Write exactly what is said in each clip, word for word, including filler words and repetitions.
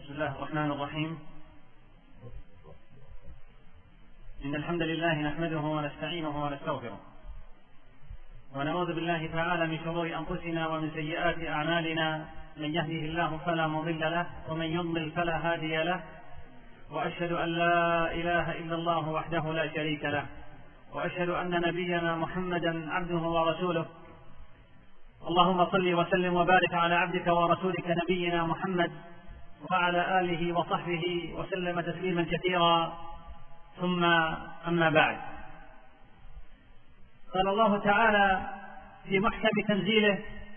بسم الله الرحمن الرحيم. إن الحمد لله نحمده ونستعينه ونستغفره ونعوذ بالله تعالى من شرور أنفسنا ومن سيئات أعمالنا، من يهده الله فلا مضل له ومن يضلل فلا هادي له، وأشهد أن لا إله إلا الله وحده لا شريك له، وأشهد أن نبينا محمدا عبده ورسوله. اللهم صل وسلم وبارك على عبدك ورسولك نبينا محمد وعلى آله وصحبه وسلم تسليما كثيرا، ثم أما بعد. قال الله تعالى في محكم تنزيله: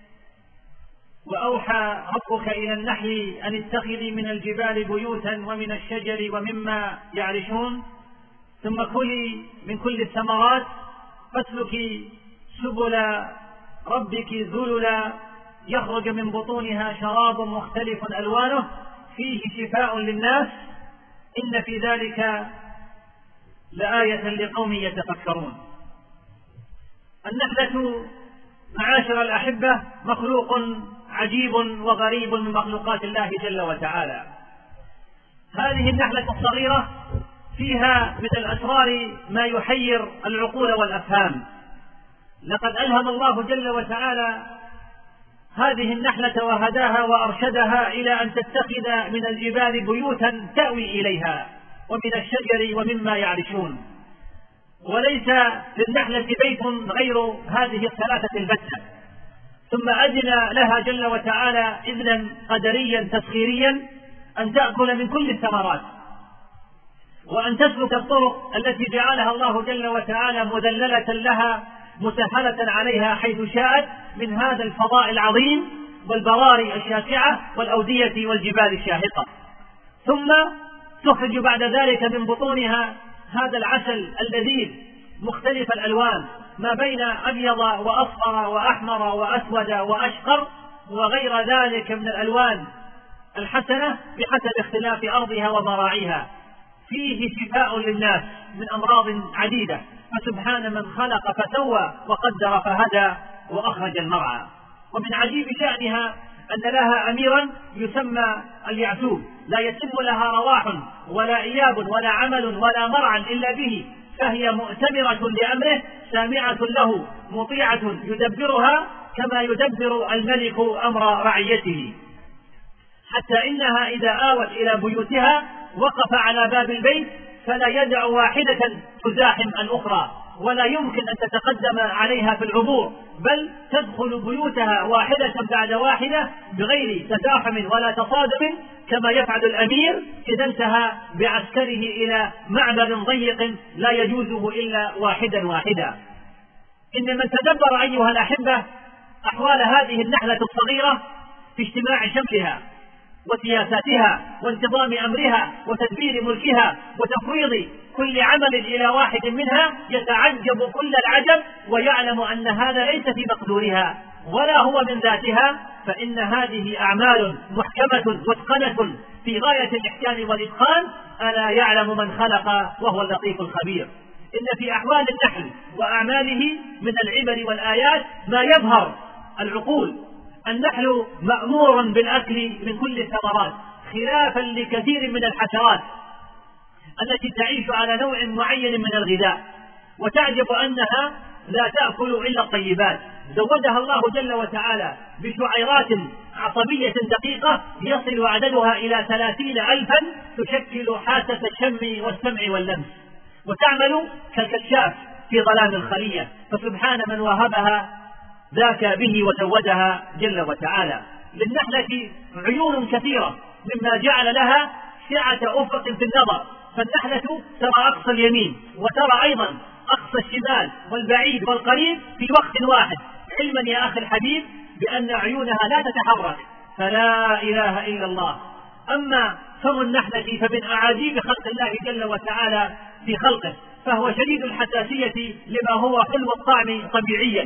وأوحى ربك إلى النحل أن اتخذي من الجبال بيوتا ومن الشجر ومما يعرشون ثم كلي من كل الثمرات فاسلكي سبل ربك ذللا يخرج من بطونها شراب مختلف ألوانه فيه شفاء للناس إن في ذلك لآية لقوم يتفكرون. النحلة معاشر الأحبة مخلوق عجيب وغريب من مخلوقات الله جل وتعالى. هذه النحلة الصغيرة فيها من الأسرار ما يحير العقول والأفهام. لقد ألهم الله جل وتعالى هذه النحلة وهداها وأرشدها إلى أن تتخذ من الجبال بيوتا تأوي إليها ومن الشجر ومما يعرشون، وليس للنحلة بيت غير هذه الثلاثة البتة. ثم أذن لها جل وتعالى إذنا قدريا تسخيريا أن تأكل من كل الثمرات وأن تسلك الطرق التي جعلها الله جل وتعالى مذللة لها مسهلة عليها حيث شاءت من هذا الفضاء العظيم والبراري الشاسعة والأودية والجبال الشاهقة. ثم تخرج بعد ذلك من بطونها هذا العسل اللذيذ مختلف الألوان ما بين أبيض وأصفر وأحمر وأسود وأشقر وغير ذلك من الألوان الحسنة بحسب اختلاف أرضها وضراعيها، فيه شفاء للناس من أمراض عديدة. فسبحان من خلق فسوى وقدر فهدى وأخرج المرعى. ومن عجيب شأنها أن لها أميرا يسمى اليعسوب، لا يتم لها رواح ولا إياب ولا عمل ولا مرعى إلا به، فهي مؤتمرة لأمره سامعة له مطيعة يدبرها كما يدبر الملك أمر رعيته، حتى إنها إذا آوت إلى بيوتها وقف على باب البيت فلا يدع واحدة تزاحم الأخرى ولا يمكن أن تتقدم عليها في العبور، بل تدخل بيوتها واحدة بعد واحدة بغير تزاحم ولا تصادم كما يفعل الأمير إذا انتهى بعسكره إلى معبر ضيق لا يجوزه إلا واحدا واحدا. إن من تدبر أيها الأحبة أحوال هذه النحلة الصغيرة في اجتماع شملها وسياساتها وانتظام أمرها وتدبير ملكها وتفويض كل عمل إلى واحد منها يتعجب كل العجب ويعلم أن هذا ليس في مقدورها ولا هو من ذاتها، فإن هذه أعمال محكمة متقنة في غاية الإحكام والإتقان. ألا يعلم من خلق وهو اللطيف الخبير. إن في أحوال النحل وأعماله من العبر والآيات ما يبهر العقول. النحل مأمور بالأكل من كل الثمرات خلافا لكثير من الحشرات التي تعيش على نوع معين من الغذاء، وتعجب أنها لا تأكل إلا الطيبات. زودها الله جل وتعالى بشعيرات عصبية دقيقة يصل عددها إلى ثلاثين ألفا تشكل حاسة الشم والسمع واللمس، وتعمل كالكشاف في ظلام الخلية. فسبحان من وهبها ذاك به وزودها جل وتعالى. للنحلة عيون كثيرة مما جعل لها سعة أفق في النظر، فالنحلة ترى أقصى اليمين وترى أيضا أقصى الشمال والبعيد والقريب في وقت واحد، علما يا أخي الحبيب بأن عيونها لا تتحرك، فلا إله إلا الله. أما فم النحلة فمن أعاجيب خلق الله جل وتعالى في خلقه، فهو شديد الحساسية لما هو حلو الطعم طبيعيا،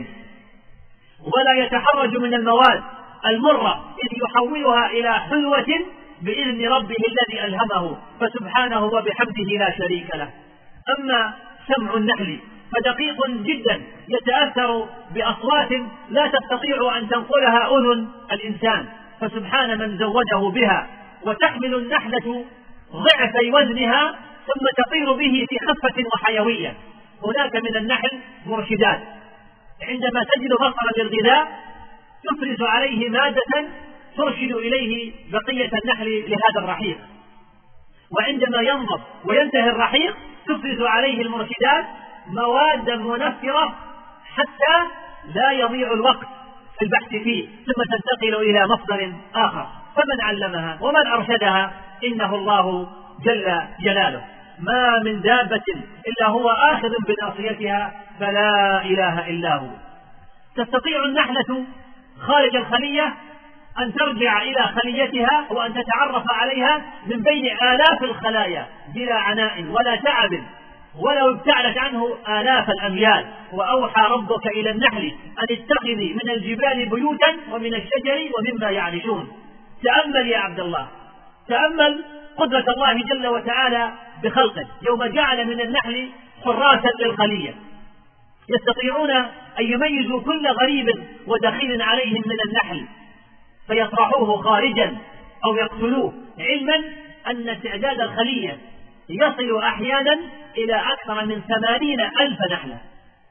ولا يتحرج من المواد المرة إذ يحولها إلى حلوة بإذن ربه الذي ألهمه، فسبحانه وبحمده لا شريك له. أما سمع النحل فدقيق جدا يتأثر بأصوات لا تستطيع أن تنقلها أذن الإنسان، فسبحان من زوده بها وتحمل النحلة ضعفي وزنها ثم تطير به في خفة وحيوية. هناك من النحل مرشدات، عندما تجد مصدرا للغذاء تفرز عليه مادة ترشد إليه بقية النحل لهذا الرحيق، وعندما ينضب وينتهي الرحيق تفرز عليه المرشدات مواد منفرة حتى لا يضيع الوقت في البحث فيه، ثم تنتقل إلى مصدر آخر. فمن علمها ومن أرشدها؟ إنه الله جل جلاله. ما من دابة إلا هو آخذ بناصيتها، فلا إله إلا هو. تستطيع النحلة خارج الخلية أن ترجع إلى خليتها وأن تتعرف عليها من بين آلاف الخلايا بلا عناء ولا تعب، ولو ابتعدت عنه آلاف الأميال. وأوحى ربك إلى النحل أن اتخذي من الجبال بيوتا ومن الشجر ومما يعرشون. تأمل يا عبد الله، تأمل قدرة الله جل وتعالى بخلقه، يوم جعل من النحل حراسا للخلية يستطيعون أن يميزوا كل غريب ودخيل عليهم من النحل فيطرحوه خارجا أو يقتلوه، علما أن استعداد الخلية يصل أحيانا إلى أكثر من ثمانين ألف نحلة.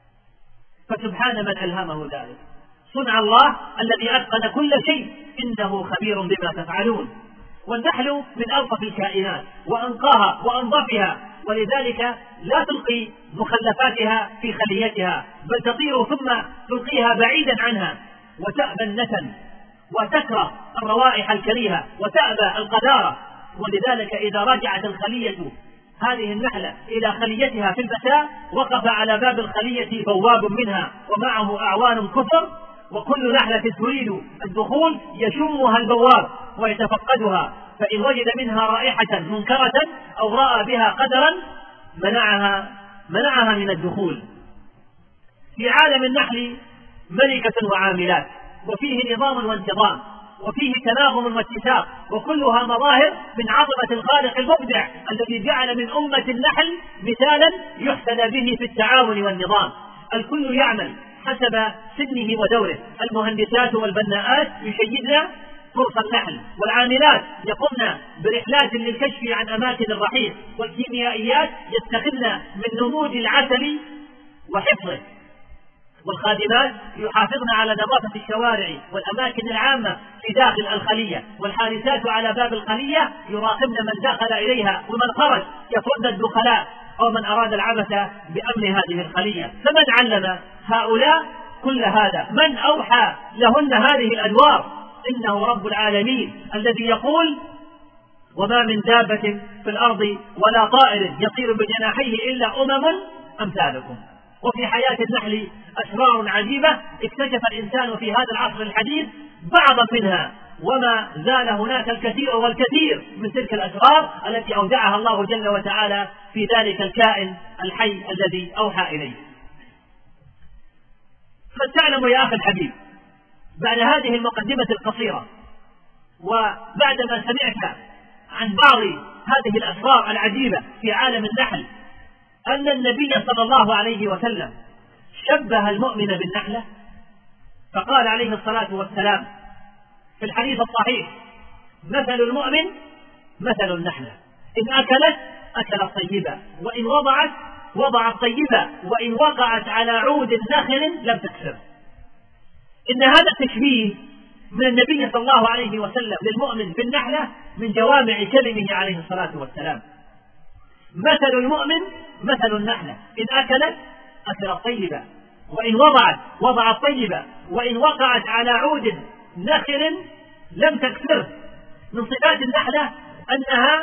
فسبحان من ألهمه ذلك، صنع الله الذي أتقن كل شيء، إنه خبير بما تفعلون. والنحل من ألطف الكائنات وأنقاها وأنظفها، ولذلك لا تلقي مخلفاتها في خليتها، بل تطير ثم تلقيها بعيدا عنها، وتأبى النتن وتكره الروائح الكريهة وتأبى القذارة. ولذلك إذا رجعت الخلية هذه النحلة إلى خليتها في المساء وقف على باب الخلية بواب منها ومعه أعوان كثر، وكل نحلة تريد الدخول يشمها البواب ويتفقدها، فإن وجد منها رائحة منكرة أو رأى بها قدرا منعها منعها من الدخول. في عالم النحل ملكة وعاملات، وفيه نظام وانتظام، وفيه تناغم واتساق، وكلها مظاهر من عظمة الخالق المبدع الذي جعل من أمة النحل مثالا يحتذى به في التعاون والنظام. الكل يعمل حسب سنه ودوره، المهندسات والبناءات يشيدن فرص النحل، والعاملات يقمن برحلات للكشف عن أماكن الرحيق، والكيميائيات يستخدمن من نموذج العسل وحفظه، والخادمات يحافظن على نظافة الشوارع والأماكن العامة في داخل الخلية، والحارسات على باب الخلية يراقبن من دخل إليها ومن خرج يطردن الدخلاء أو من أراد العبث بأمن هذه الخلية. فمن علم هؤلاء كل هذا؟ من أوحى لهن هذه الأدوار؟ إنه رب العالمين الذي يقول: وما من دابة في الأرض ولا طائر يطير بجناحيه إلا أمم أمثالكم. وفي حياة النحل أسرار عجيبة اكتشف الإنسان في هذا العصر الحديث بعضا منها، وما زال هناك الكثير والكثير من تلك الأسرار التي أودعها الله جل وتعالى في ذلك الكائن الحي الذي أوحى إليه. فتعلم يا أخي الحبيب، بعد هذه المقدمة القصيرة وبعدما سمعت عن بعض هذه الأسرار العجيبة في عالم النحل، أن النبي صلى الله عليه وسلم شبه المؤمن بالنحلة، فقال عليه الصلاة والسلام في الحديث الصحيح: مثل المؤمن مثل النحلة، إن أكلت أكلت طيبا، وإن وضعت وضعت طيبا، وإن وقعت على عود نخل لم تكسر. إن هذا التشبيه من النبي صلى الله عليه وسلم للمؤمن بالنحلة من جوامع كلمه عليه الصلاة والسلام. مثل المؤمن مثل النحلة، إن أكلت أكلت طيبا، وإن وضعت وضعت طيبا، وإن وقعت على عود نخل لم تكسره. من صفات النحلة أنها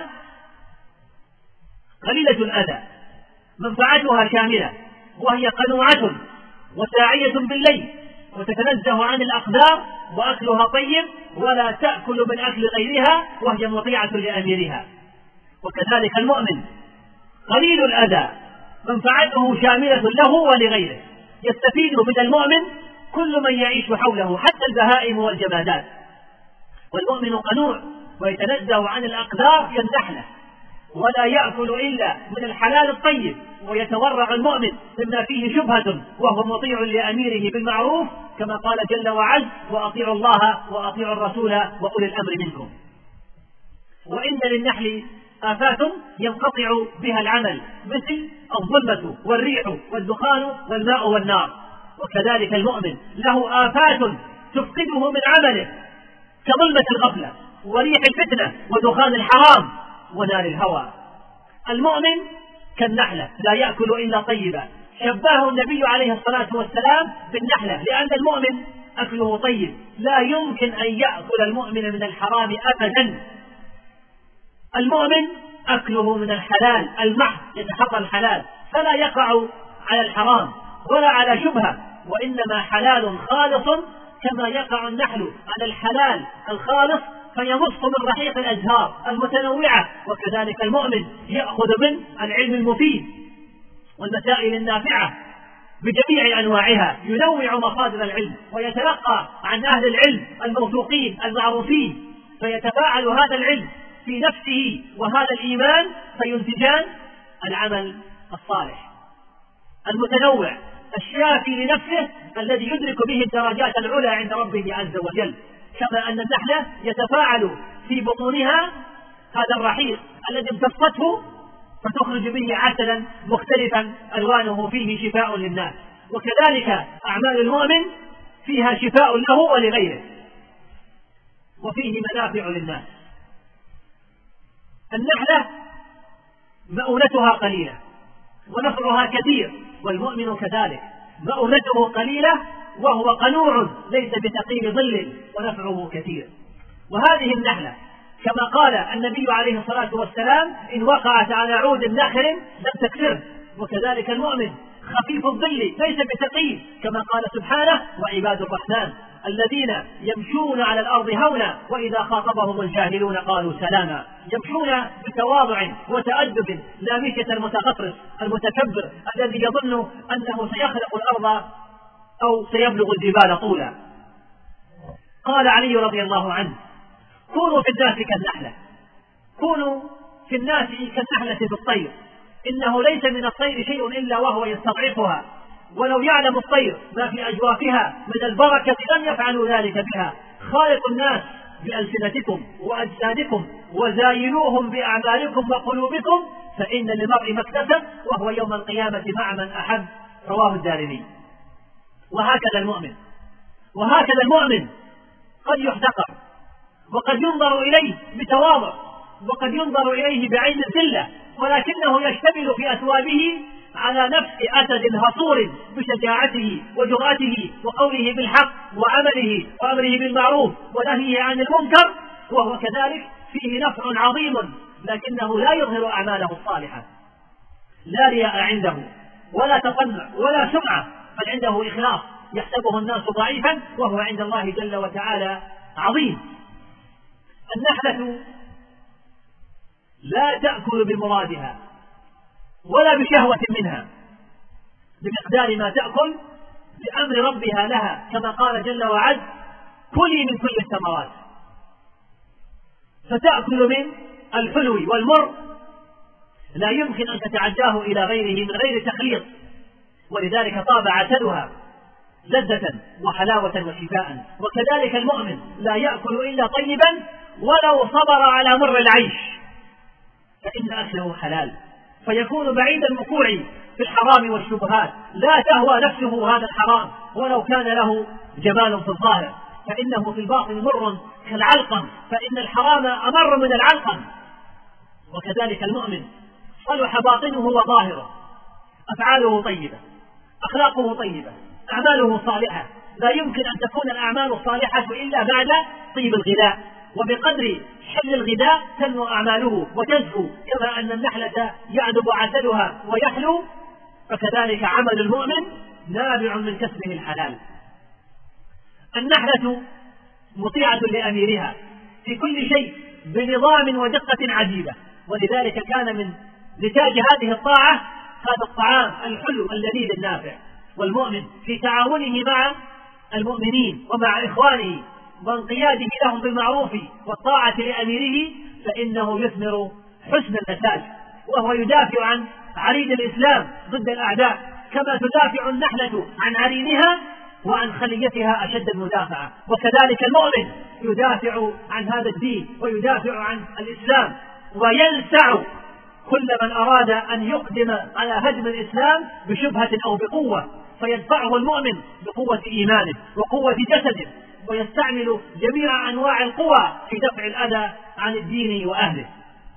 قليلة الأذى، منفعتها شاملة، وهي قنوعة وساعية بالليل، وتتنزه عن الأقدار، وأكلها طيب ولا تأكل من أكل غيرها، وهي مطيعة لأميرها. وكذلك المؤمن قليل الأذى، منفعته شاملة له ولغيره، يستفيد من المؤمن كل من يعيش حوله حتى البهائم والجمادات. والمؤمن قنوع ويتنزه عن الأقدار كالنحلة، ولا يأكل إلا من الحلال الطيب، ويتورع المؤمن مما فيه شبهة، وهو مطيع لأميره بالمعروف، كما قال جل وعز: وأطيعوا الله وأطيعوا الرسول وأولي الأمر منكم. للنحل آفات ينقطع بها العمل، مثل الظلمة والريح والدخان والماء والنار. وكذلك المؤمن له آفات تفقده من عمله، كظلمة الغفلة وريح الفتنة ودخان الحرام ونار الهوى. المؤمن كالنحلة لا يأكل إلا طيبا، شبهه النبي عليه الصلاة والسلام بالنحلة، لأن المؤمن أكله طيب، لا يمكن أن يأكل المؤمن من الحرام أبدا. المؤمن أكله من الحلال المحض، يتحرى الحلال فلا يقع على الحرام ولا على شبهة، وإنما حلال خالص، كما يقع النحل على الحلال الخالص فيمص من رحيق الأزهار المتنوعة. وكذلك المؤمن يأخذ من العلم المفيد والمسائل النافعة بجميع أنواعها، ينوع مصادر العلم ويتلقى عن أهل العلم الموثوقين المعروفين، فيتفاعل هذا العلم في نفسه وهذا الإيمان فينتجان العمل الصالح المتنوع الشافي لنفسه، الذي يدرك به الدرجات العلى عند ربه عز وجل. كما أن النحلة يتفاعل في بطونها هذا الرحيق الذي امتصته فتخرج به عسلا مختلفا ألوانه فيه شفاء للناس. وكذلك أعمال المؤمن فيها شفاء له ولغيره وفيه منافع للناس. النحلة مؤونتها قليلة ونفعها كثير، والمؤمن كذلك مؤونته قليلة وهو قنوع ليس بثقيل ظل ونفعه كثير. وهذه النحلة كما قال النبي عليه الصلاة والسلام: إن وقعت على عود نخل لم تكسره. وكذلك المؤمن خفيف الظل ليس بثقيل، كما قال سبحانه: وعباد الرحمن الذين يمشون على الأرض هونا وإذا خاطبهم الجاهلون قالوا سلاما. يمشون بتواضع وتأدب، لا مشية المتغطرس المتكبر الذي يظن أنه سيخلق الأرض أو سيبلغ الجبال طولا. قال علي رضي الله عنه: كونوا في الناس كالنحلة، كونوا في الناس كالنحلة بالطير، إنه ليس من الطير شيء إلا وهو يستضعفها، ولو يعلم الطير ما في أجوافها من البركة لم يفعلوا ذلك بها. خالقوا الناس بألسنتكم وأجسادكم وزاينوهم بأعمالكم وقلوبكم، فإن للمرء ما اكتسب وهو يوم القيامة مع من أحب. رواه الدارمي. وهكذا المؤمن وهكذا المؤمن قد يحتقر وقد ينظر إليه بتواضع وقد ينظر إليه بعين الذلة، ولكنه يشتمل في أثوابه على نفس أسد هصور بشجاعته وجرأته وقوله بالحق وعمله وأمره بالمعروف ونهيه عن المنكر، وهو كذلك فيه نفع عظيم، لكنه لا يظهر أعماله الصالحة، لا رياء عنده ولا تطمع ولا سمعة، بل عنده إخلاص يحسبه الناس ضعيفا وهو عند الله جل وتعالى عظيم. النحلة لا تأكل بمرادها ولا بشهوة منها، بمقدار ما تأكل بأمر ربها لها، كما قال جل وعز: كلي من كل الثمرات، فتأكل من الحلو والمر لا يمكن أن تتعداه إلى غيره من غير تخليط، ولذلك طاب عسلها لذة وحلاوة وشفاء. وكذلك المؤمن لا يأكل إلا طيبا ولو صبر على مر العيش، فإن أكله حلال، فيكون بعيد الوقوع في الحرام والشبهات، لا تهوى نفسه هذا الحرام ولو كان له جمال في الظاهر، فإنه في الباطن مر كالعلقم، فإن الحرام أمر من العلقم. وكذلك المؤمن صلح باطنه وظاهره، أفعاله طيبة، أخلاقه طيبة، أعماله صالحة. لا يمكن أن تكون الأعمال الصالحة إلا بعد طيب الغذاء، وبقدر حل الغذاء تنمو أعماله وتزكو، كما أن النحلة يعذب عسلها ويحلو، فكذلك عمل المؤمن نابع من كسبه الحلال. النحلة مطيعة لأميرها في كل شيء بنظام ودقة عجيبة، ولذلك كان من نتاج هذه الطاعة هذا الطعام الحلو اللذيذ النافع. والمؤمن في تعاونه مع المؤمنين ومع إخوانه وانقياده لهم بالمعروف والطاعة لأميره فإنه يثمر حسن النتاج، وهو يدافع عن عرين الإسلام ضد الأعداء، كما تدافع النحلة عن عرينها وعن خليتها أشد المدافعة. وكذلك المؤمن يدافع عن هذا الدين ويدافع عن الإسلام ويلسع كل من أراد أن يقدم على هدم الإسلام بشبهة أو بقوة، فيدفعه المؤمن بقوة إيمانه وقوة جسده، ويستعمل جميع أنواع القوى في دفع الأذى عن الدين وأهله.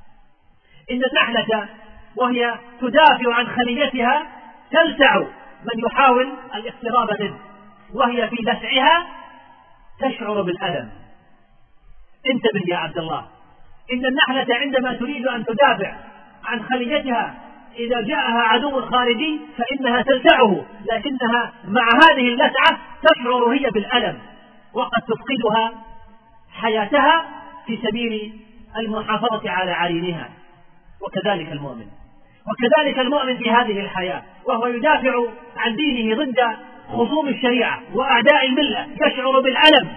إن النحلة وهي تدافع عن خليتها تلسع من يحاول الاقتراب منه، وهي في لسعها تشعر بالألم. انتبه يا عبد الله، إن النحلة عندما تريد أن تدافع عن خليتها إذا جاءها عدو خارجي فإنها تلسعه، لكنها مع هذه اللسعة تشعر هي بالألم، وقد تفقدها حياتها في سبيل المحافظة على عرينها. وكذلك المؤمن وكذلك المؤمن في هذه الحياة وهو يدافع عن دينه ضد خصوم الشريعة وأعداء الملة يشعر بالألم،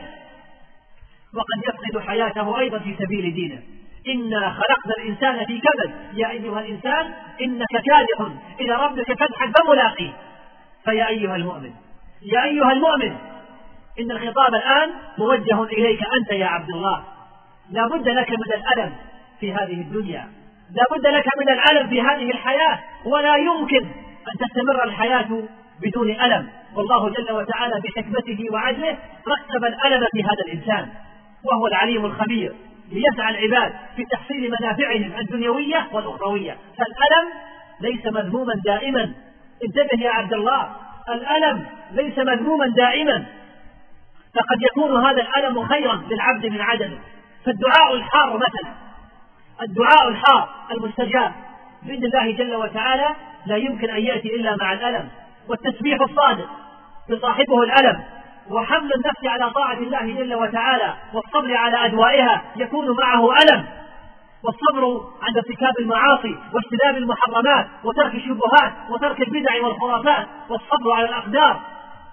وقد يفقد حياته أيضا في سبيل دينه. إنا خلقنا الإنسان في كبد يا أيها الإنسان إنك كادح إلى ربك كدحا فملاقيه. فيا أيها المؤمن يا أيها المؤمن إن الخطاب الآن موجه إليك أنت يا عبد الله. لا بد لك من الألم في هذه الدنيا، لا بد لك من الألم في هذه الحياة، ولا يمكن أن تستمر الحياة بدون ألم. والله جل وتعالى بحكمته وعدله رتب الألم في هذا الإنسان، وهو العليم الخبير، ليسعى العباد في تحصيل منافعهم الدنيوية والأخروية. فالألم ليس مذموما دائما. انتبه يا عبد الله، الألم ليس مذموما دائما، فقد يكون هذا الألم خيرا للعبد من عدمه. فالدعاء الحار مثلا، الدعاء الحار المستجاب بإذن الله جل وتعالى لا يمكن أن يأتي إلا مع الألم. والتسبيح الصادق يصاحبه الألم، وحمل النفس على طاعة الله جل وتعالى والصبر على أدوائها يكون معه ألم. والصبر عند ارتكاب المعاصي واجتناب المحرمات وترك الشبهات وترك البدع والخرافات والصبر على الأقدار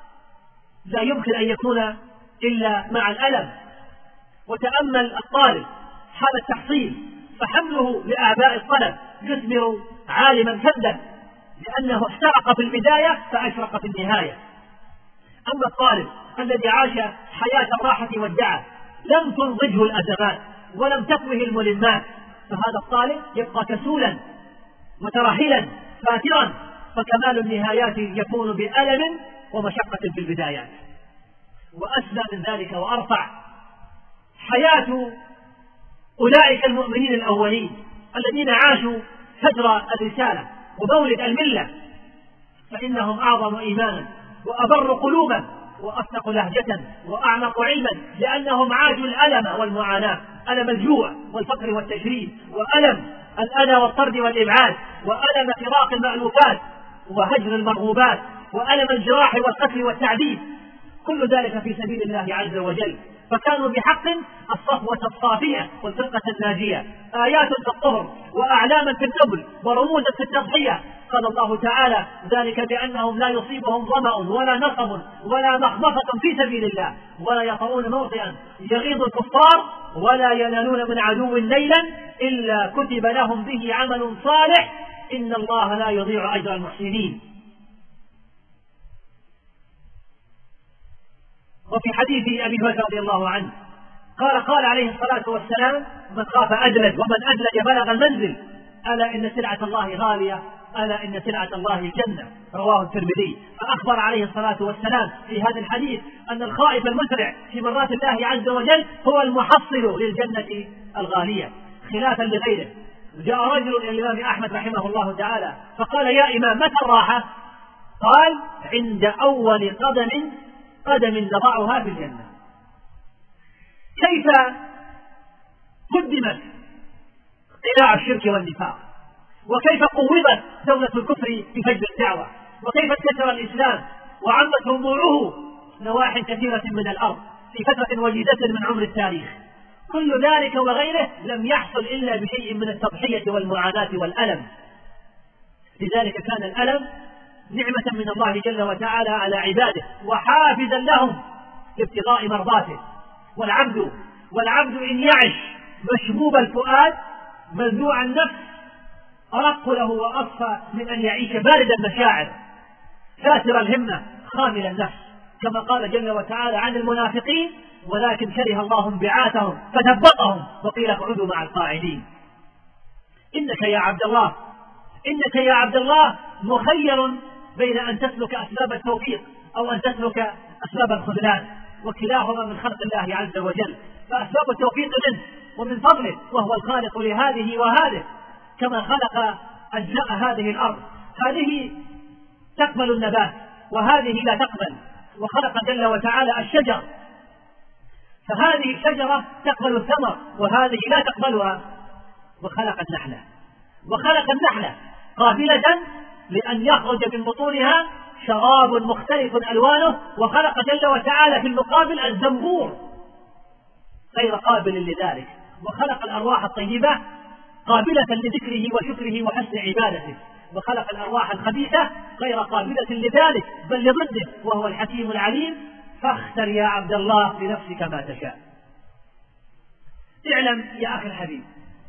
لا يمكن أن يكون إلا مع الألم. وتأمل الطالب حال التحصيل، فحمله لأعباء الطلب يثمر عالما كذا، لأنه احترق في البداية فأشرق في النهاية. أما الطالب الذي عاش حياة الراحة والدعة لم تنضجه الأزمات ولم تكوه الملمات، فهذا الطالب يبقى كسولا مترهلا فاترا، فكمال النهايات يكون بألم ومشقة في البدايات. وأسلى من ذلك وأرفع حياة أولئك المؤمنين الأولين الذين عاشوا فجر الرسالة ومولد الملة، فإنهم أعظم إيمانا وأبر قلوبا وأصدق لهجة وأعمق علما، لأنهم عاشوا الألم والمعاناة، ألم الجوع والفقر والتشريد، وألم الأذى والطرد والإبعاد، وألم فراق المألوفات وهجر المرغوبات، وألم الجراح والقتل والتعذيب، كل ذلك في سبيل الله عز وجل. فكانوا بحق الصفوة الصافية والفرقة الناجية، آيات في الطهر وأعلاما في النبل ورموزا في التضحية. قال الله تعالى: ذلك بأنهم لا يصيبهم ظمأ ولا نصب ولا مخمصة في سبيل الله ولا يطؤون موطئا يغيظ الكفار ولا ينالون من عدو نيلا إلا كتب لهم به عمل صالح إن الله لا يضيع أجر المحسنين. وفي حديث أبي هريرة رضي الله عنه قال قال عليه الصلاة والسلام: من خاف أدلج ومن أدلج بلغ المنزل، ألا إن سلعة الله غالية، ألا إن سلعة الله الجنة. رواه الترمذي. فأخبر عليه الصلاة والسلام في هذا الحديث أن الخائف المسرع في مرات الله عز وجل هو المحصل للجنة الغالية خلافا لغيره. جاء رجل إلى الإمام أحمد رحمه الله تعالى فقال: يا إمام متى الراحة؟ قال: عند أول قدم قدم نضعها في الجنة. كيف قدمت قلاع الشرك والنفاق، وكيف قوضت دولة الكفر في فجر الدعوة، وكيف انتشر الإسلام وعمت ربوعه نواح كثيرة من الأرض في فترة وجيزة من عمر التاريخ. كل ذلك وغيره لم يحصل إلا بشيء من التضحية والمعاناة والألم. لذلك كان الألم نعمة من الله جل وتعالى على عباده وحافزا لهم لابتغاء مرضاته. والعبد والعبد إن يعش مشبوب الفؤاد منزوع النفس أرق له وأصفى من أن يعيش بارد المشاعر كاسر الهمة خامل النفس، كما قال جل وتعالى عن المنافقين: ولكن كره الله انبعاثهم فثبطهم وقيل اقعدوا مع القاعدين. إنك يا عبد الله إنك يا عبد الله مخير بين أن تسلك أسباب التوفيق أو أن تسلك أسباب الخذلان، وكلاهما من خلق الله عز وجل. فأسباب التوفيق منه ومن فضله، وهو الخالق لهذه وهذه، كما خلق أجزاء هذه الأرض، هذه تقبل النبات وهذه لا تقبل، وخلق جل وتعالى الشجر، فهذه الشجرة تقبل الثمر وهذه لا تقبلها، وخلق النحلة وخلق النحلة قابلة لأن يخرج من بطونها شراب مختلف ألوانه، وخلق جل وتعالى في المقابل الزنبور غير قابل لذلك، وخلق الأرواح الطيبة قابلة لذكره وشكره وحسن عبادته، وخلق الأرواح الخبيثة غير قابلة لذلك بل لضده، وهو الحكيم العليم. فاختر يا عبد الله لنفسك ما تشاء. اعلم يا أخي الحبيب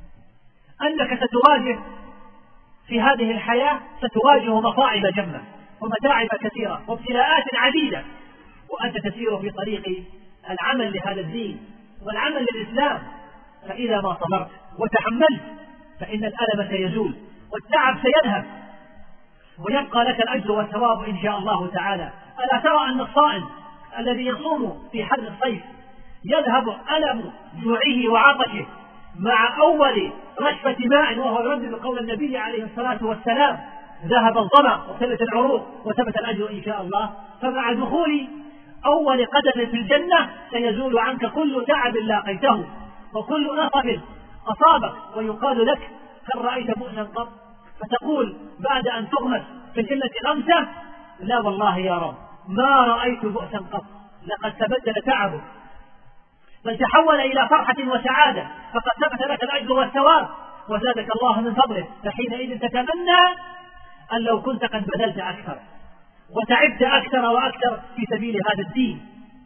أنك ستواجه في هذه الحياة ستواجه مصاعب جمة ومتاعب كثيرة وابتلاءات عديدة، وأنت تسير في طريق العمل لهذا الدين والعمل للإسلام، فإذا ما صبرت وتحملت فإن الألم سيزول والتعب سيذهب ويبقى لك الأجر والثواب إن شاء الله تعالى. ألا ترى أن الصائم الذي يصوم في حر الصيف يذهب ألم جوعه وعطشه مع أول رشفة ماء، وهو يردد قول النبي عليه الصلاة والسلام: ذهب الظمأ وثبت العروق وثبت الأجر إن شاء الله. فمع دخول أول قدم في الجنة سيزول عنك كل تعب لاقيته وكل نصب أصابك، ويقال لك: هل رأيت بؤسا قط؟ فتقول بعد أن تغمس في الجنة غمسة: لا والله يا رب ما رأيت بؤسا قط، لقد تبدل تعبك بل تحول إلى فرحة وسعادة، فقد ثبت لك الأجر والثواب وزادك الله من فضله. فحينئذ تتمنى أن لو كنت قد بذلت أكثر وتعبت أكثر وأكثر في سبيل هذا الدين،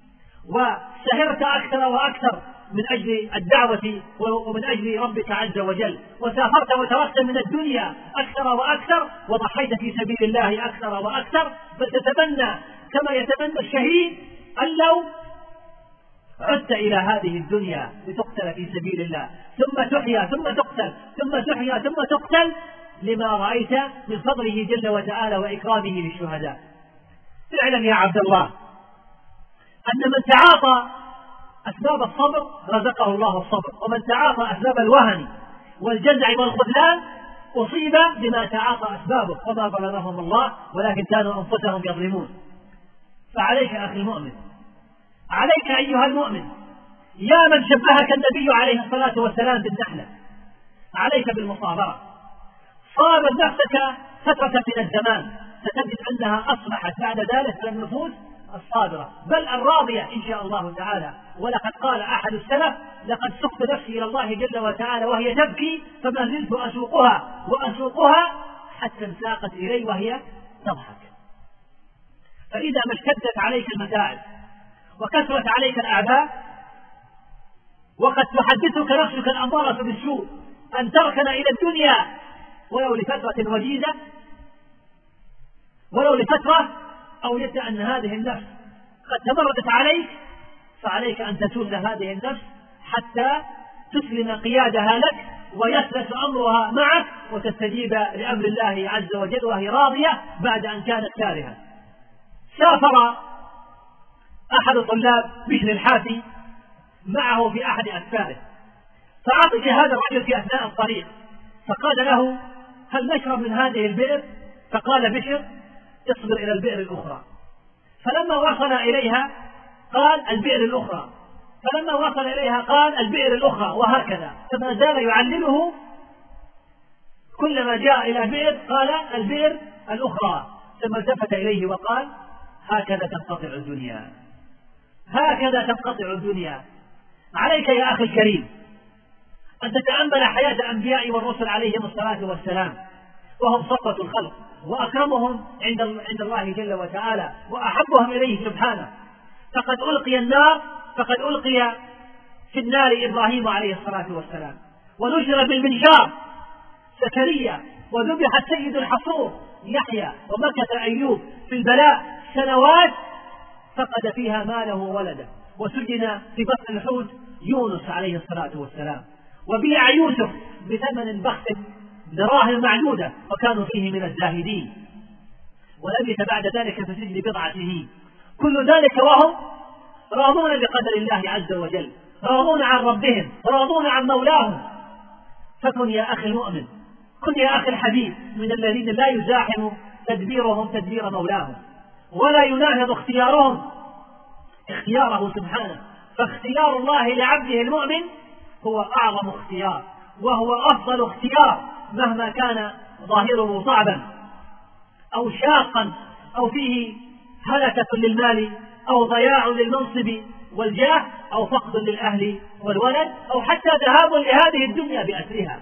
وسهرت أكثر وأكثر من أجل الدعوة ومن أجل ربك عز وجل، وسافرت وتركت من الدنيا أكثر وأكثر، وضحيت في سبيل الله أكثر وأكثر. بل تتمنى كما يتمنى الشهيد أن لو عدت إلى هذه الدنيا لتقتل في سبيل الله، ثم تحيا ثم تقتل ثم تحيا ثم تقتل، لما رأيت من فضله جل وتعالى وإكرامه للشهداء. اعلم يا عبد الله أن من تعاطى أسباب الصبر رزقه الله الصبر، ومن تعاطى أسباب الوهن والجزع والخذلان أصيب بما تعاطى أسبابه، وما ظلمهم الله ولكن كانوا أنفسهم يظلمون. فعليك أخي المؤمن، عليك أيها المؤمن، يا من شبهك النبي عليه الصلاة والسلام بالنحلة، عليك بالمصابرة. صابر نفسك فترة من الزمان ستجد أنها أصبحت بعد ذلك من النفوس الصابرة بل الراضية إن شاء الله تعالى. ولقد قال أحد السلف: لقد سقت نفسي إلى الله جل وتعالى وهي تبكي فما زلت أسوقها وأسوقها حتى انساقت إلي وهي تضحك. فإذا ما اشتدت عليك المتاعب وكثرت عليك الأعباء وقد تحدثك نفسك الأمارة بالسوء أن تركن إلى الدنيا ولو لفترة وجيزة ولو لفترة، أو وجدت أن هذه النفس قد تمردت عليك، فعليك أن تسوس هذه النفس حتى تسلم قيادها لك ويسلس أمرها معك وتستجيب لأمر الله عز وجل وهي راضية بعد أن كانت كارهة. سافر أحد طلاب بشر الحافي معه في أحد أسفاره، فعطش هذا الرجل في أثناء الطريق، فقال له: هل نشرب من هذه البئر؟ فقال بشر: اصبر إلى البئر الأخرى. فلما وصل إليها قال: البئر الأخرى. فلما وصل إليها قال: البئر الأخرى، وهكذا. فما زال يعلمه، كلما جاء إلى بئر قال: البئر الأخرى. ثم التفت إليه وقال: هكذا تنقطع الدنيا، هكذا تنقطع الدنيا. عليك يا أخي الكريم أن تتأمل حياة الأنبياء والرسل عليهم الصلاة والسلام، وهم صفوة الخلق وأكرمهم عند عند الله جل وتعالى وأحبهم إليه سبحانه. فقد ألقي النار فقد ألقي في النار إبراهيم عليه الصلاة والسلام، ونشر بالمنشار زكريا، وذبح السيد الحصور يحيى، ومكث أيوب في البلاء سنوات فقد فيها ماله وولده، وسجن في بطن الحوت يونس عليه الصلاة والسلام، وبيع يوسف بثمن بخس دراهم معدودة وكانوا فيه من الزاهدين، ولبث بعد ذلك في السجن بضع سنين. كل ذلك وهم راضون بقدر الله عز وجل، راضون عن ربهم، راضون عن مولاهم. فكن يا أخي المؤمن، كن يا أخي الحبيب من الذين لا يزاحم تدبيرهم تدبير مولاهم، ولا يناهض اختيارهم اختياره سبحانه. فاختيار الله لعبده المؤمن هو أعظم اختيار، وهو أفضل اختيار، مهما كان ظاهره صعبا أو شاقا أو فيه هلكة للمال أو ضياع للمنصب والجاه أو فقد للأهل والولد أو حتى ذهاب لهذه الدنيا بأسرها.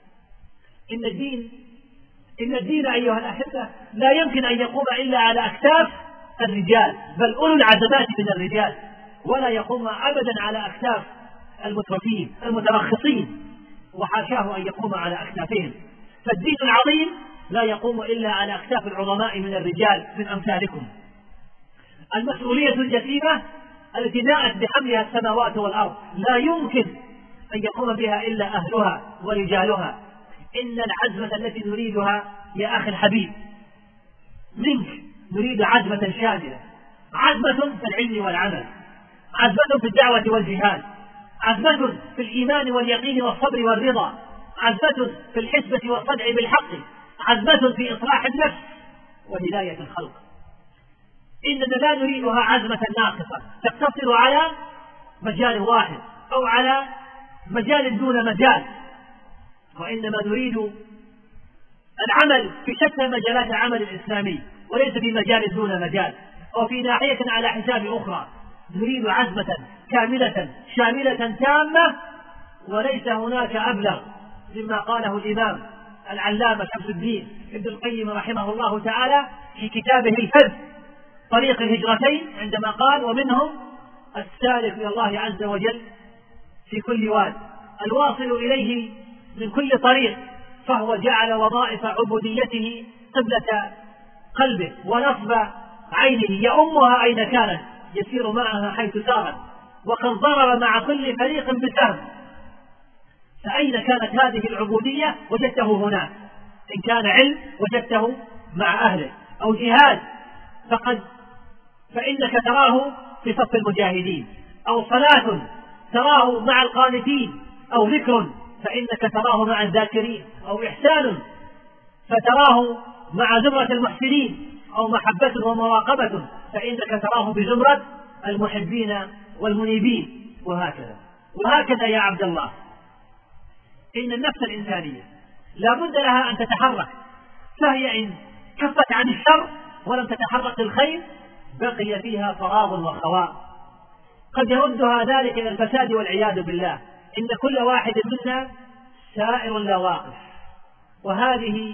إن الدين إن الدين أيها الأحبة لا يمكن أن يقوم إلا على أكتاف الرجال، بل أولو العزمات من الرجال، ولا يقوم أبدا على أكتاف المترفين المترخصين، وحاشاه أن يقوم على أكتافهم. فالدين العظيم لا يقوم إلا على أكتاف العظماء من الرجال من أمثالكم. المسؤولية الجسيمة التي ناءت بحملها السماوات والأرض لا يمكن أن يقوم بها إلا أهلها ورجالها. إن العزمة التي نريدها يا أخي الحبيب منك نريد عزمة شاملة، عزمة في العلم والعمل، عزمة في الدعوة والجهاد، عزمة في الإيمان واليقين والصبر والرضا، عزمة في الحسبة والصدع بالحق، عزمة في إصلاح النفس وهداية الخلق. إننا لا نريدها عزمة ناقصة تقتصر على مجال واحد أو على مجال دون مجال، وإنما نريد العمل في شتى مجالات العمل الإسلامي، وليس في مجال دون مجال أو في ناحية على حساب أخرى. نريد عزمة كاملة شاملة تامة، وليس هناك أبلغ مما قاله الإمام العلامة شمس الدين ابن القيم رحمه الله تعالى في كتابه الفذ طريق الهجرتين، عندما قال: ومنهم السالك إلى الله عز وجل في كل واد الواصل إليه من كل طريق، فهو جعل وظائف عبوديته قبلة قلبه ونصب عينه يؤمها أين كانت، يسير معها حيث سارت، وقد ضرب مع كل فريق بسهم. فأين كانت هذه العبودية؟ وجدته هناك. إن كان علم وجدته مع أهله، أو جهاد فقد فإنك تراه في صف المجاهدين، أو صلاة تراه مع القانتين، أو ذكر فإنك تراه مع الذاكرين، أو إحسان فتراه مع زمرة المحسنين، أو محبة ومراقبة فإنك تراه بزمرة المحبين والمنيبين، وهكذا وهكذا يا عبد الله. إن النفس الإنسانية لا بد لها أن تتحرك، فهي إن كفت عن الشر ولم تتحرك للخير بقي فيها فراغ وخواء، قد يردها ذلك إلى الفساد والعياذ بالله. إن كل واحد منا سائر لا واقف، وهذه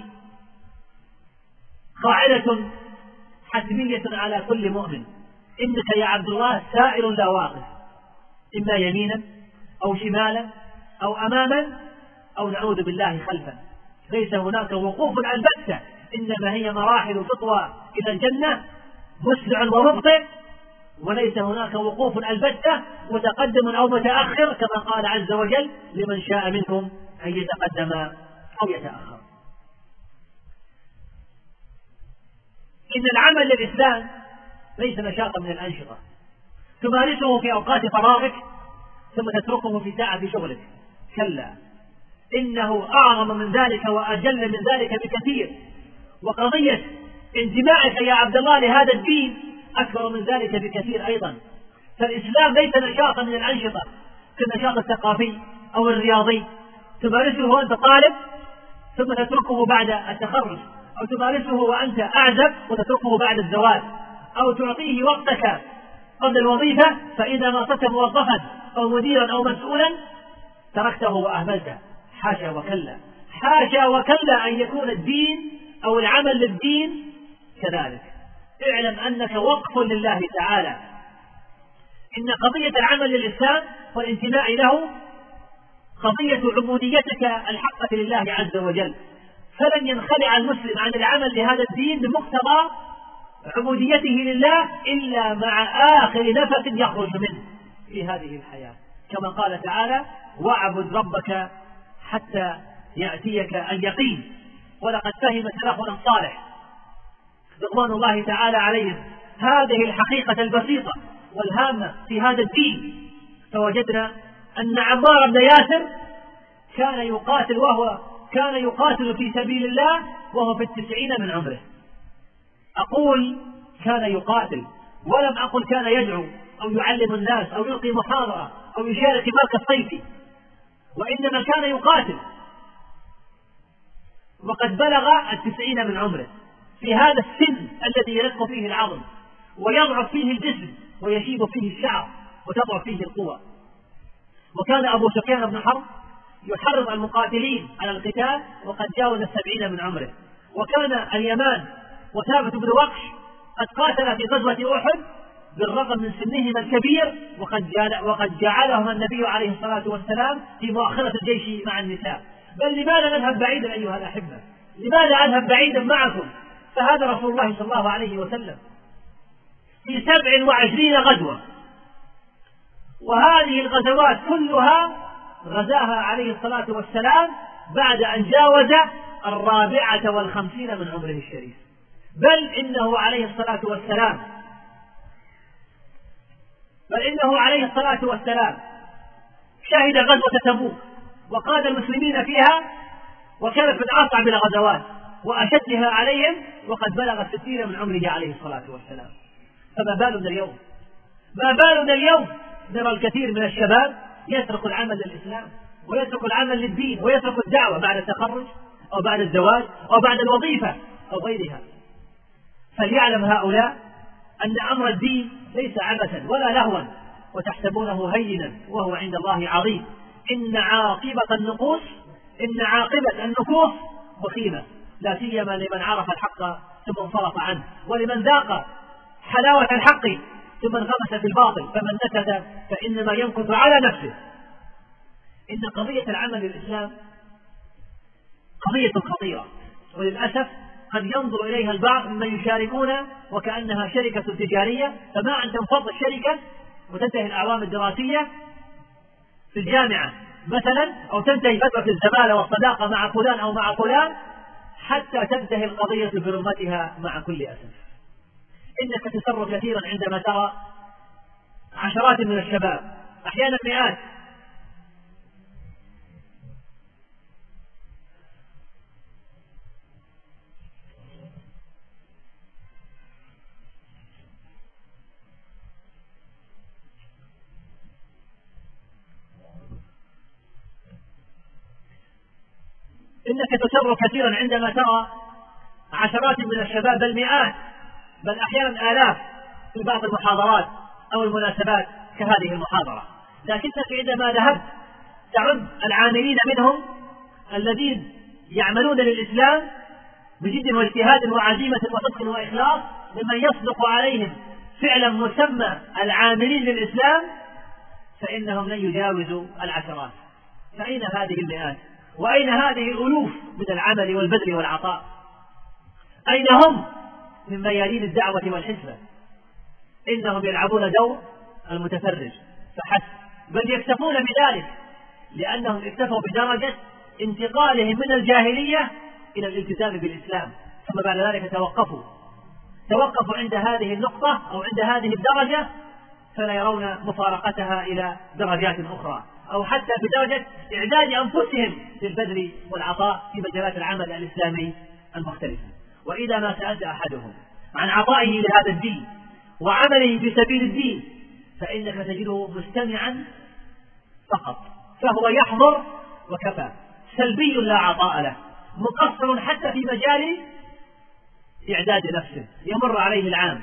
قاعدة حتمية على كل مؤمن. إنك يا عبد الله سائر لا واقف، إما يمينا أو شمالا أو أماما أو نعوذ بالله خلفا. ليس هناك وقوف البتة، إنما هي مراحل خطوة إلى الجنة مسرع ومبطئ، وليس هناك وقوف البتة متقدم أو متأخر، كما قال عز وجل: لمن شاء منكم أن يتقدم أو يتأخر. إن العمل للإسلام ليس نشاطا من الأنشطة تمارسه في أوقات فراغك ثم تتركه في ساعة في شغلك، كلا، إنه أعظم من ذلك وأجل من ذلك بكثير. وقضية انتمائك يا عبد الله لهذا الدين أكبر من ذلك بكثير أيضا. فالإسلام ليس نشاطا من الأنشطة كالنشاط الثقافي أو الرياضي تمارسه وأنت طالب ثم تتركه بعد التخرج، أو تمارسه وأنت أعزب وتتركه بعد الزواج، أو تعطيه وقتك قبل الوظيفة فإذا ما صرت موظفا أو مديرا أو مسؤولا تركته وأهملته. حاشا وكلا، حاشا وكلا أن يكون الدين أو العمل للدين كذلك. اعلم أنك وقف لله تعالى. إن قضية العمل للإسلام والانتماء له قضية عبوديتك الحقة لله عز وجل، فلن ينخلع المسلم عن العمل لهذا الدين بمقتضى عبوديته لله إلا مع آخر نفس يخرج منه في هذه الحياة، كما قال تعالى: واعبد ربك حتى يأتيك اليقين. ولقد فهم سلفنا الصالح رضوان الله تعالى عليهم هذه الحقيقة البسيطة والهامة في هذا الدين، فوجدنا أن عمار بن ياسر كان يقاتل وهو كان يقاتل في سبيل الله وهو في التسعين من عمره. أقول كان يقاتل، ولم أقل كان يدعو أو يعلم الناس أو يلقي محاضرة أو يشارك في مركز صيفي، وإنما كان يقاتل وقد بلغ التسعين من عمره، في هذا السن الذي يرق فيه العظم ويضعف فيه الجسم ويشيب فيه الشعر وتضعف فيه القوى. وكان أبو سفيان بن حرب يحرض المقاتلين على القتال وقد جاوز السبعين من عمره. وكان اليمان وثابت بن وقش قد قاتل في غزوة أحد بالرغم من سنهما الكبير، وقد وقد جعلهما النبي عليه الصلاة والسلام في مؤخرة الجيش مع النساء. بل لماذا نذهب بعيدا أيها الأحبة؟ لماذا أذهب بعيدا معكم؟ فهذا رسول الله صلى الله عليه وسلم في سبع وعشرين غزوة، وهذه الغزوات كلها غزاها عليه الصلاة والسلام بعد أن جاوز الرابعة والخمسين من عمره الشريف. بل إنه عليه الصلاة والسلام بل إنه عليه الصلاة والسلام شهد غزوة تبوك وقاد المسلمين فيها، وكانت من أصعب الغزوات وأشدها عليهم، وقد بلغ الستين من عمره عليه الصلاة والسلام. فما بالنا اليوم؟ ما بالنا اليوم نرى الكثير من الشباب يترك العمل للإسلام ويترك العمل للدين ويترك الدعوة بعد التخرج أو بعد الزواج أو بعد الوظيفة أو غيرها. فليعلم هؤلاء أن أمر الدين ليس عبثا ولا لهوا وتحسبونه هينا وهو عند الله عظيم. إن عاقبة النقوص إن عاقبة النفوس وخيمة، لا سيما لمن عرف الحق ثم انصرف عنه، ولمن ذاق حلاوة الحق ثم انغمس في الباطل، فمن نكد فإنما ينكد على نفسه. إن قضية العمل للإسلام قضية خطيرة، وللأسف قد ينظر إليها البعض ممن يشاركون وكأنها شركة تجارية، فما أن تنفض الشركة وتنتهي الأعوام الدراسية في الجامعة مثلا، أو تنتهي فترة الزمالة والصداقة مع فلان أو مع فلان، حتى تنتهي القضية برمتها مع كل أسف. إنك تسر كثيرا عندما ترى عشرات من الشباب أحيانا مئات إنك تسر كثيرا عندما ترى عشرات من الشباب بل مئات بل أحيانا آلاف في بعض المحاضرات أو المناسبات كهذه المحاضرة، لكنك عندما ذهبت تعد العاملين منهم الذين يعملون للإسلام بجد واجتهاد وعزيمة وصدق وإخلاص ممن يصدق عليهم فعلا مسمى العاملين للإسلام، فإنهم لن يجاوزوا العشرات. فأين هذه المئات؟ وأين هذه الألوف من العمل والبذل والعطاء؟ أين هم من ميادين الدعوة والحسبة؟ إنهم يلعبون دور المتفرج فحسب، بل يكتفون بذلك لأنهم اكتفوا بدرجة انتقالهم من الجاهلية إلى الالتزام بالإسلام، ثم بعد ذلك توقفوا توقفوا عند هذه النقطة أو عند هذه الدرجة، فلا يرون مفارقتها إلى درجات أخرى، أو حتى بدرجة إعداد أنفسهم للبذل والعطاء في مجالات العمل الإسلامي المختلفة. وإذا ما سألت أحدهم عن عطائه لهذا الدين وعمله في سبيل الدين فإنك تجده مستمعا فقط، فهو يحضر وكفى، سلبي لا عطاء له، مقصر حتى في مجال إعداد نفسه، يمر عليه العام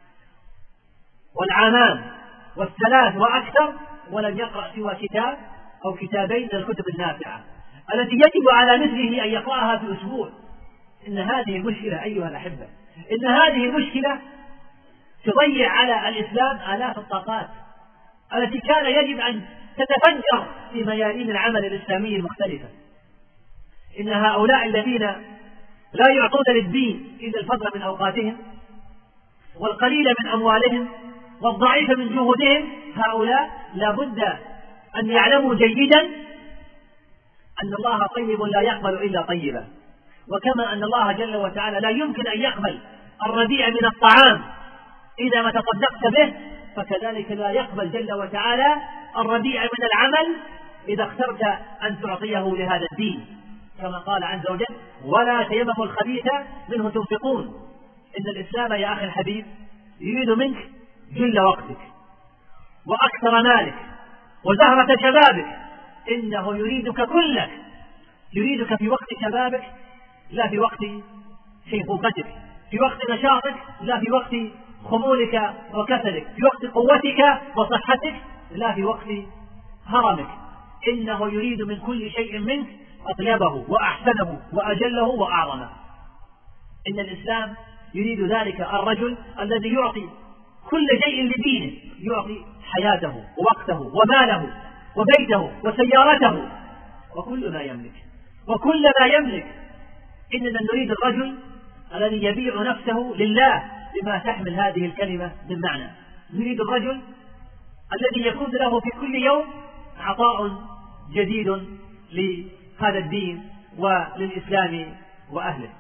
والعامان والثلاث وأكثر ولم يقرأ سوى كتاب أو كتابين من الكتب النافعة التي يجب على مثله أن يقرأها في أسبوع. إن هذه المشكلة أيها الأحبة، إن هذه المشكلة تضيع على الإسلام آلاف الطاقات التي كان يجب أن تتفجر في ميادين العمل الإسلامي المختلفة. إن هؤلاء الذين لا يعطون للدين إلا الفضل من أوقاتهم والقليل من أموالهم والضعيف من جهودهم، هؤلاء لا بد أن يعلموا جيدا أن الله طيب لا يقبل إلا طيبا، وكما أن الله جل وتعالى لا يمكن أن يقبل الرديء من الطعام إذا ما تصدقت به، فكذلك لا يقبل جل وتعالى الرديء من العمل إذا اخترت أن تعطيه لهذا الدين، كما قال عز وجل: ولا تيمموا الخبيث منه تنفقون. إن الإسلام يا أخي الحبيب يريد منك جل وقتك وأكثر مالك وزهرة شبابك، إنه يريدك كلك، يريدك في وقت شبابك لا في وقت شيخوختك، في وقت نشاطك لا في وقت خمولك وكسلك، في وقت قوتك وصحتك لا في وقت هرمك. إنه يريد من كل شيء منك أطيبه وأحسنه وأجله وأعظمه. إن الإسلام يريد ذلك الرجل الذي يعطي كل شيء لدينه، يعطي حياته ووقته وماله وبيته وسيارته وكل ما يملك وكل ما يملك. إننا نريد الرجل الذي يبيع نفسه لله لما تحمل هذه الكلمة من معنى. نريد الرجل الذي يكون له في كل يوم عطاء جديد لهذا الدين وللإسلام وأهله.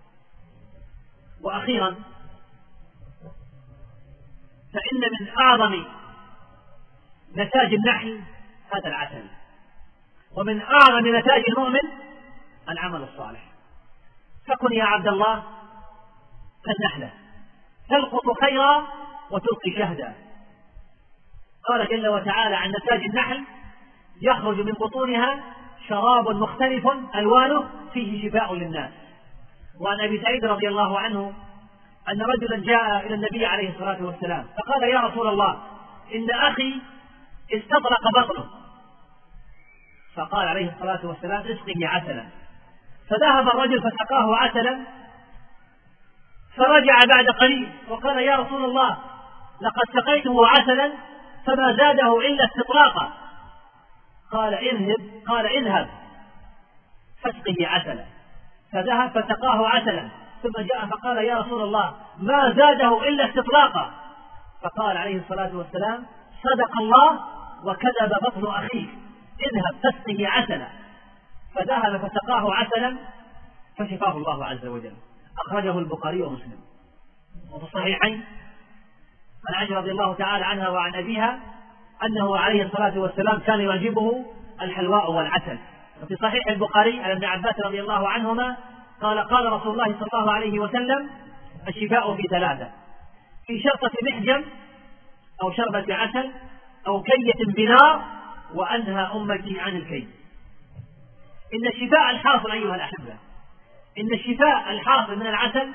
وأخيرا، فإن من أعظم نتاج النحل هذا العسل، ومن أعظم نتاج المؤمن العمل الصالح. فكن يا عبد الله كالنحلة تلقط خيرا وتلقي شهدا. قال جل وتعالى عن نتاج النحل: يخرج من بطونها شراب مختلف ألوانه فيه شفاء للناس. وعن أبي سعيد رضي الله عنه أن رجلا جاء إلى النبي عليه الصلاة والسلام فقال: يا رسول الله، إن أخي استطرق بطنه. فقال عليه الصلاة والسلام: اسقه عسلا. فذهب الرجل فسقاه عسلا، فرجع بعد قليل وقال: يا رسول الله، لقد سقيته عسلا فما زاده إلا استطراقا. قال: اذهب قال اذهب فاسقه عسلا. فذهب فسقاه عسلا، ثم جاء فقال: يا رسول الله، ما زاده إلا استطراقا. فقال عليه الصلاة والسلام: صدق الله وكذب بطن أخيك، اذهب فاسقه عسلا. فذهب فسقاه عسلا فشفاه الله عز وجل. أخرجه البخاري ومسلم. وفي الصحيحين عن عائشة رضي الله تعالى عنها وعن أبيها أنه عليه الصلاة والسلام كان يعجبه الحلواء والعسل. وفي صحيح البخاري عن ابن عباس رضي الله عنهما قال: قال رسول الله صلى الله عليه وسلم: الشفاء في ثلاثة: في شرطة محجم، أو شربة عسل، أو كية بنار، وأنهى أمتي عن الكي. إن الشفاء الحاصل أيها الأحبة، إن الشفاء الحاصل من العسل،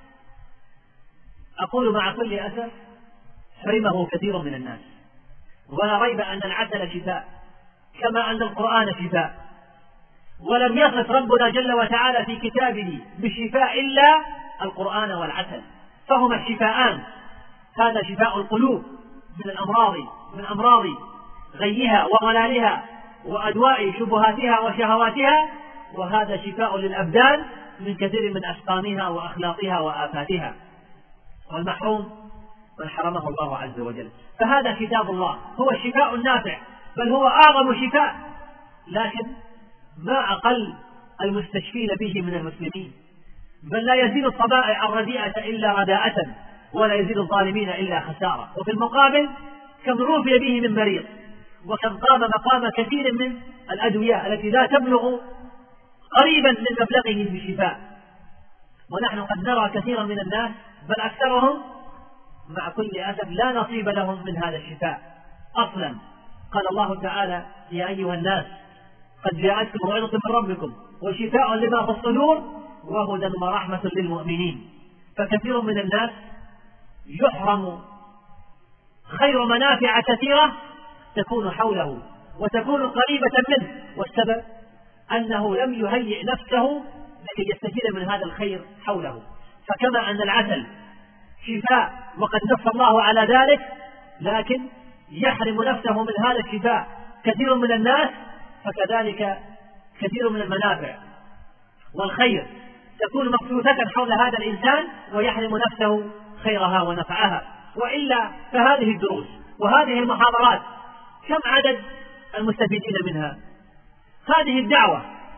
أقول مع كل أسف، حرمه كثير من الناس. ولا ريب أن العسل شفاء، كما أن القرآن شفاء. ولم يصف ربنا جل وتعالى في كتابه بالشفاء إلا القرآن والعسل، فهما الشفاءان. هذا شفاء القلوب من الأمراض من أمراض غيها وضلالها وأدواء شبهاتها وشهواتها، وهذا شفاء للأبدان من كثير من أسقامها وأخلاقها وآفاتها. والمحروم من حرمه الله عز وجل. فهذا كتاب الله هو الشفاء النافع، بل هو أعظم شفاء، لكن ما أقل المستشفين به من المسلمين، بل لا يزيد الطبائع الرديئة إلا رداءة، ولا يزيد الظالمين إلا خسارة. وفي المقابل كم روفي به من مريض، وكم قام مقام كثير من الأدوية التي لا تبلغ قريبا من مبلغه في الشفاء. ونحن قد نرى كثيرا من الناس، بل أكثرهم مع كل أسف، لا نصيب لهم من هذا الشفاء أصلا. قال الله تعالى: يا أيها الناس قد جاءتكم موعظة من ربكم وشفاء لما في الصدور وهدى ورحمة للمؤمنين. فكثير من الناس يحرم خير منافع كثيرة تكون حوله وتكون قريبة منه، والسبب أنه لم يهيئ نفسه لكي يستفيد من هذا الخير حوله. فكما أن العسل شفاء وقد نص الله على ذلك، لكن يحرم نفسه من هذا الشفاء كثير من الناس، فكذلك كثير من المنافع والخير تكون مبثوثة حول هذا الإنسان ويحرم نفسه خيرها ونفعها. وإلا فهذه الدروس وهذه المحاضرات كم عدد المستفيدين منها؟ هذه الدعوة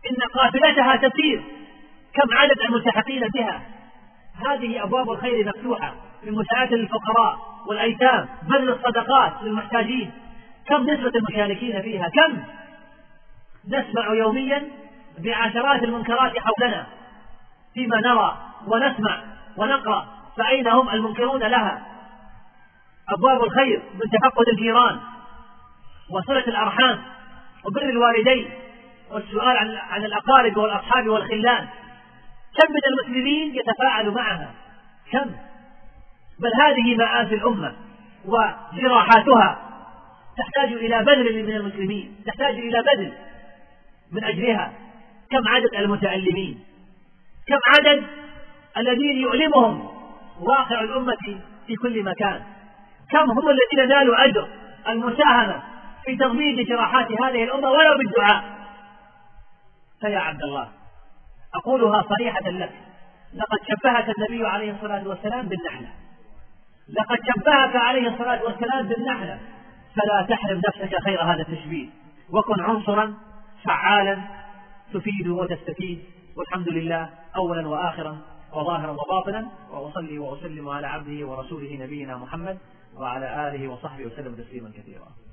إن قافلتها تسير، كم عدد الملتحقين بها. هذه أبواب الخير مفتوحة، من مساعدة للفقراء والأيتام، بذل الصدقات للمحتاجين. كم نسبة المشاركين فيها؟ كم؟ نسمع يوميا بعشرات المنكرات حولنا فيما نرى ونسمع ونقرأ، فأين هم المنكرون لها؟ أبواب الخير من تفقد الجيران وصلة الأرحام وبر الوالدين والسؤال عن, عن الأقارب والأصحاب والخلان. كم من المسلمين يتفاعل معها؟ كم؟ بل هذه مآسي الأمة وجراحاتها تحتاج إلى بذل من المسلمين، تحتاج إلى بذل من أجلها. كم عدد المتألمين؟ كم عدد الذين يؤلمهم واقع الأمة في كل مكان؟ كم هم الذين نالوا أجر المساهمة في تضميد جراحات هذه الأمة ولو بالدعاء؟ فيا عبد الله، أقولها صريحة لك، لقد شبهك النبي عليه الصلاة والسلام بالنحلة، لقد شبهك عليه الصلاة والسلام بالنحلة، فلا تحرم نفسك خير هذا التشبيه، وكن عنصرا فعالا تفيد وتستفيد. والحمد لله أولا وآخرا وظاهرا وباطنا، وأصلي وأسلم على عبده ورسوله نبينا محمد وعلى آله وصحبه وسلم تسليما كثيرا.